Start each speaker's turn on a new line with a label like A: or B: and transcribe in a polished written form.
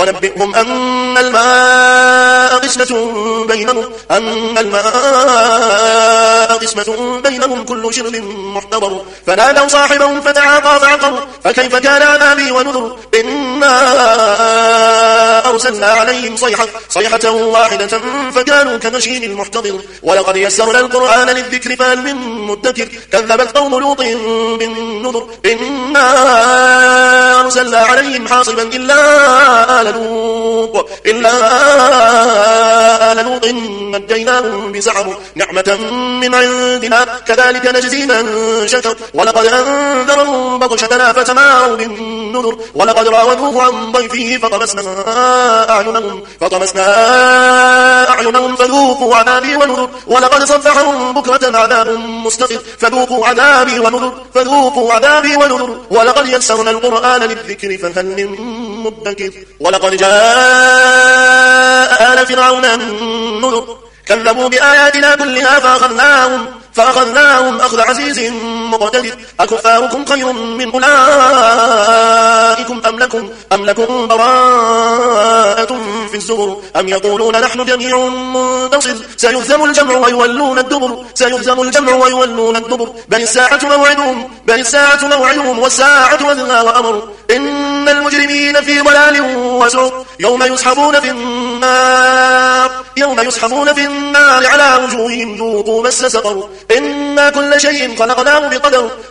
A: ونبئهم أن الماء قسمة بينهم كل شرب محتضر فنادوا صاحبهم فتعاطى فعقر فكيف كان عذابي ونذر إنا أرسلنا عليهم صيحة واحدة فكانوا كنشيم المحتضر ولقد يسرنا القرآن للذكر فهل من مدكر كذبت قوم لوط بالنذر إنا أرسلنا عليهم حاصبا إلا آل لوط نجيناهم بسحر نعمة من عندنا كذلك نجزي من شكر ولقد أنذرهم بطشتنا فتماروا بالنذر ولقد راودوه عن ضيفه فطمسنا أعينهم فذوقوا عذابي ونذر ولقد صبحهم بكرة عذاب مستقر فذوقوا عذابي ونذر ولقد يسرنا القرآن للذكر فهل من مدكر ولقد جاء آل فرعون النذر كذبوا بآياتنا كلها فأخذناهم أخذ عزيز مقتدر أكفاركم خير من أولئكم أم لكم براءة في الزبر أم يقولون نحن جميع منتصر سيهزم الجمع ويولون الدبر بل الساعة موعدهم والساعة أدنى وأمر إن المجرمين في ضلال وسعر يوم يسحبون في النار على وجوههم ذوقوا مس سقر إنا كل شيء خلقناه بقدر